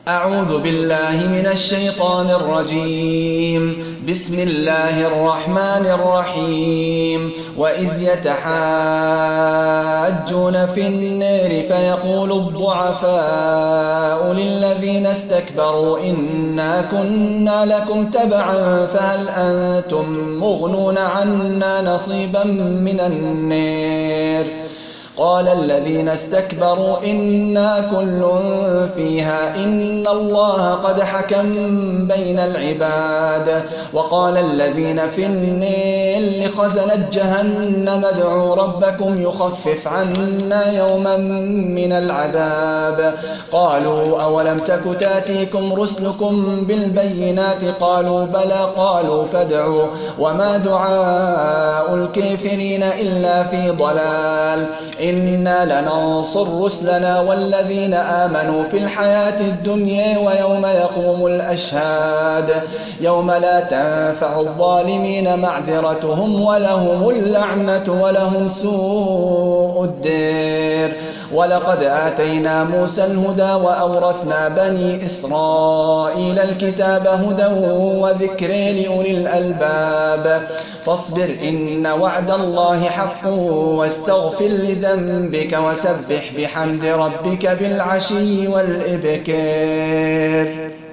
أعوذ بالله من الشيطان الرجيم. بسم الله الرحمن الرحيم. وإذ يتحاجون في النار فيقول الضعفاء للذين استكبروا إنا كنا لكم تبعا فهل أنتم مغنون عنا نصيبا من النار. قال الذين استكبروا إنا كل فيها إن الله قد حكم بين العباد. وقال الذين في النار لخزنة جهنم ادعوا ربكم يخفف عنا يوما من العذاب. قالوا أولم تك تاتيكم رسلكم بالبينات قالوا بلى قالوا فادعوا وما دعاء الكافرين إلا في ضلال. إنا لننصر رسلنا والذين آمنوا في الحياة الدنيا ويوم يقوم الأشهاد يوم لا تنفع الظالمين معذرتهم ولهم اللعنة ولهم سوء الدار. ولقد آتينا موسى الهدى وأورثنا بني إسرائيل الكتاب هدى وذكر لأولي الألباب. فاصبر إن وعد الله حق واستغفر لذنبك وسبح بحمد ربك بالعشي والإبكار.